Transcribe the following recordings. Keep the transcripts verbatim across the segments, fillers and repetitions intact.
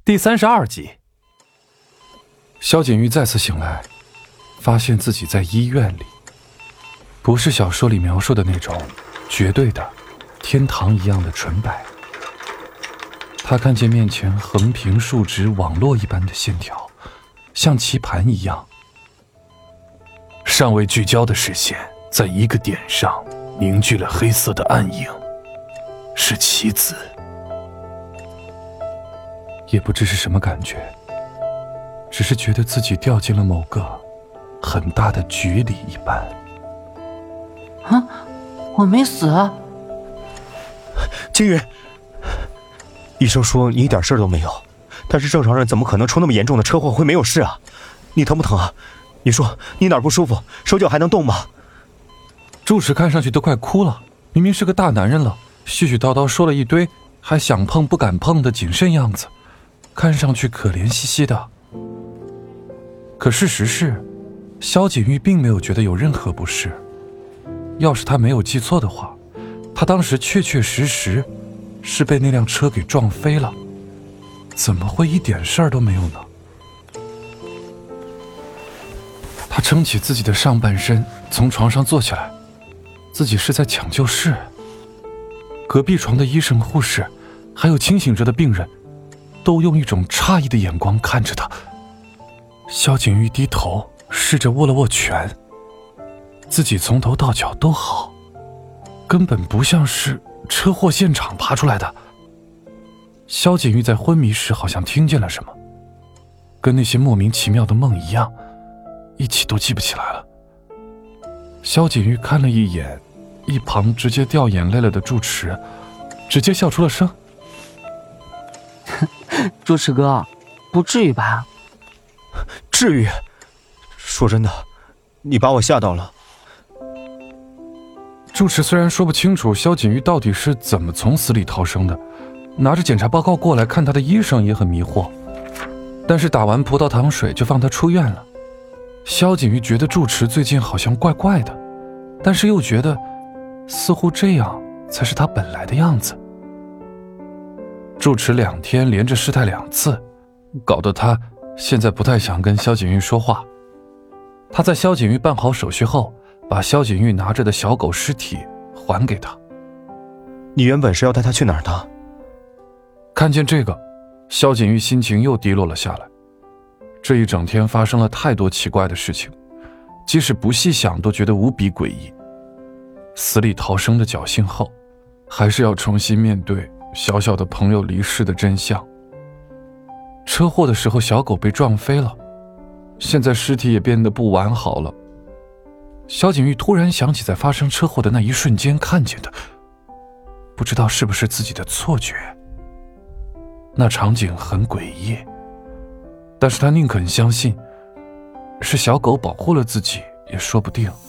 第三十二集，萧景玉再次醒来，发现自己在医院里，不是小说里描述的那种绝对的天堂一样的纯白。他看见面前横平竖直网络一般的线条，像棋盘一样，尚未聚焦的视线在一个点上凝聚了黑色的暗影，是棋子。也不知是什么感觉，只是觉得自己掉进了某个很大的局里一般。 啊，我没死啊！ 金云，医生说你一点事都没有，但是正常人怎么可能出那么严重的车祸会没有事啊？你疼不疼啊？你说你哪儿不舒服？手脚还能动吗？ 住持看上去都快哭了，明明是个大男人了，絮絮叨叨说了一堆，还想碰不敢碰的谨慎样子，看上去可怜兮兮的。可事实是，萧景玉并没有觉得有任何不适。要是他没有记错的话，他当时确确实实是被那辆车给撞飞了，怎么会一点事儿都没有呢？他撑起自己的上半身，从床上坐起来，自己是在抢救室。隔壁床的医生、护士，还有清醒着的病人，都用一种诧异的眼光看着他。萧景玉低头试着握了握拳，自己从头到脚都好，根本不像是车祸现场爬出来的。萧景玉在昏迷时好像听见了什么，跟那些莫名其妙的梦一样，一起都记不起来了。萧景玉看了一眼一旁直接掉眼泪了的住持，直接笑出了声。 住持哥，不至于吧？ 至于？说真的，你把我吓到了。 住持虽然说不清楚萧景玉到底是怎么从死里逃生的，拿着检查报告过来看他的医生也很迷惑，但是打完葡萄糖水就放他出院了。萧景玉觉得住持最近好像怪怪的，但是又觉得似乎这样才是他本来的样子。住持两天连着失态两次，搞得他现在不太想跟萧景玉说话。他在萧景玉办好手续后，把萧景玉拿着的小狗尸体还给他。 你原本是要带他去哪儿的？ 看见这个，萧景玉心情又低落了下来。这一整天发生了太多奇怪的事情，即使不细想都觉得无比诡异。死里逃生的侥幸后，还是要重新面对小小的朋友离世的真相。车祸的时候小狗被撞飞了，现在尸体也变得不完好了。萧景玉突然想起在发生车祸的那一瞬间看见的，不知道是不是自己的错觉。那场景很诡异，但是他宁肯相信是小狗保护了自己也说不定。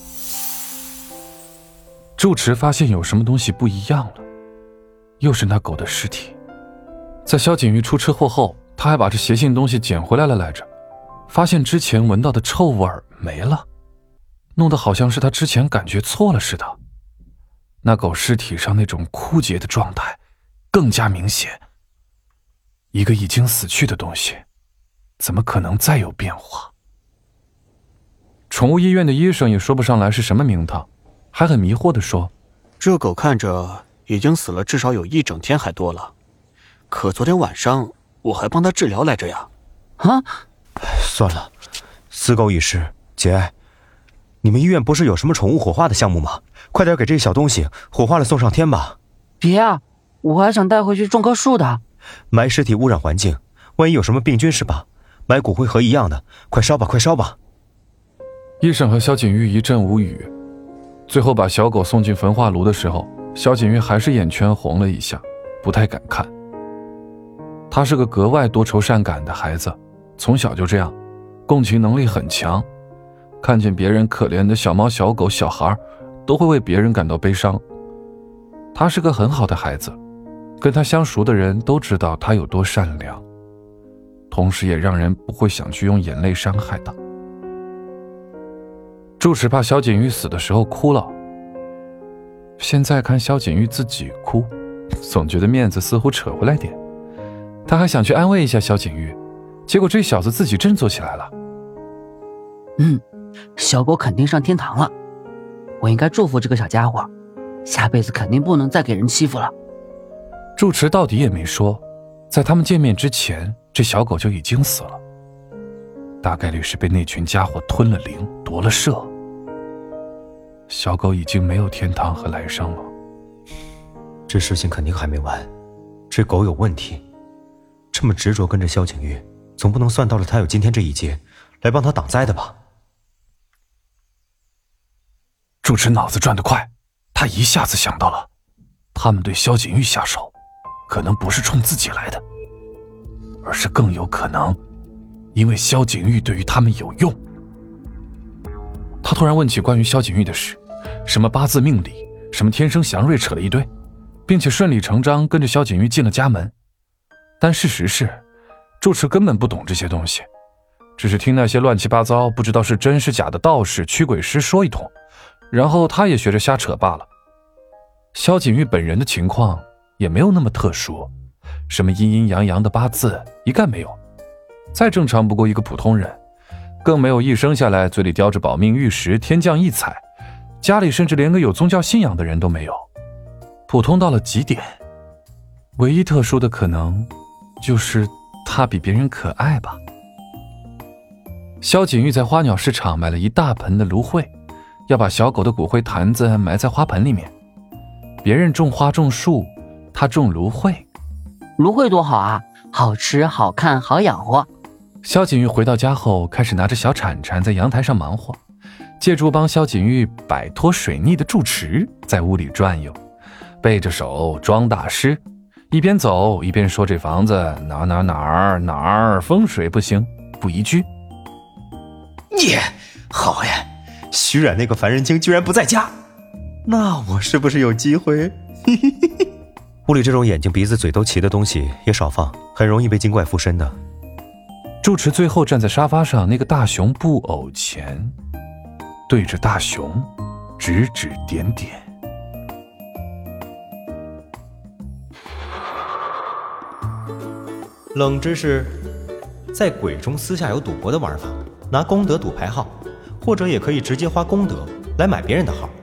住持发现有什么东西不一样了，又是那狗的尸体。在萧景玉出车祸后，他还把这邪性东西捡回来了来着，发现之前闻到的臭味没了，弄得好像是他之前感觉错了似的。那狗尸体上那种枯竭的状态更加明显，一个已经死去的东西怎么可能再有变化？宠物医院的医生也说不上来是什么名堂，还很迷惑地说， 这狗看着已经死了至少有一整天还多了，可昨天晚上我还帮他治疗来着呀。 啊， 算了，死狗已逝。姐，你们医院不是有什么宠物火化的项目吗？快点给这些小东西火化了送上天吧。 别啊，我还想带回去种棵树的。 埋尸体污染环境，万一有什么病菌是吧？埋骨灰盒一样的，快烧吧快烧吧。 医生和萧景玉一阵无语。最后把小狗送进焚化炉的时候，萧景玉还是眼圈红了一下，不太敢看。他是个格外多愁善感的孩子，从小就这样，共情能力很强，看见别人可怜的小猫小狗小孩，都会为别人感到悲伤。他是个很好的孩子，跟他相熟的人都知道他有多善良，同时也让人不会想去用眼泪伤害他。住持怕萧景玉死的时候哭了，现在看萧景玉自己哭，总觉得面子似乎扯回来点， 他还想去安慰一下萧景玉，结果这小子自己振作起来了。 嗯，小狗肯定上天堂了，我应该祝福这个小家伙，下辈子肯定不能再给人欺负了。 住持到底也没说，在他们见面之前，这小狗就已经死了，大概率是被那群家伙吞了灵，夺了舍。小狗已经没有天堂和来生了。 这事情肯定还没完，这狗有问题，这么执着跟着萧景玉，总不能算到了他有今天这一劫，来帮他挡灾的吧？ 住持脑子转得快，他一下子想到了，他们对萧景玉下手，可能不是冲自己来的，而是更有可能，因为萧景玉对于他们有用。他突然问起关于萧景玉的事，什么八字命理，什么天生祥瑞，扯了一堆，并且顺理成章跟着萧景玉进了家门。但事实是，住持根本不懂这些东西，只是听那些乱七八糟不知道是真是假的道士驱鬼师说一通，然后他也学着瞎扯罢了。萧景玉本人的情况也没有那么特殊，什么阴阴阳阳的八字一概没有，再正常不过一个普通人，更没有一生下来嘴里叼着保命玉石天降异彩，家里甚至连个有宗教信仰的人都没有，普通到了极点。唯一特殊的可能就是他比别人可爱吧。萧景玉在花鸟市场买了一大盆的芦荟，要把小狗的骨灰坛子埋在花盆里面。别人种花种树，他种芦荟。 芦荟多好啊，好吃好看好养活。 萧景玉回到家后，开始拿着小铲铲在阳台上忙活，借助帮萧景玉摆脱水逆的住持在屋里转悠，背着手装大师，一边走一边说这房子哪哪哪儿哪儿风水不行，不宜居。 耶，好呀！徐冉那个凡人精居然不在家，那我是不是有机会？屋里这种眼睛鼻子嘴都齐的东西也少放，很容易被精怪附身的。 住持最后站在沙发上那个大熊布偶前，对着大熊指指点点。 冷知识，在鬼中私下有赌博的玩法，拿功德赌牌号，或者也可以直接花功德来买别人的号。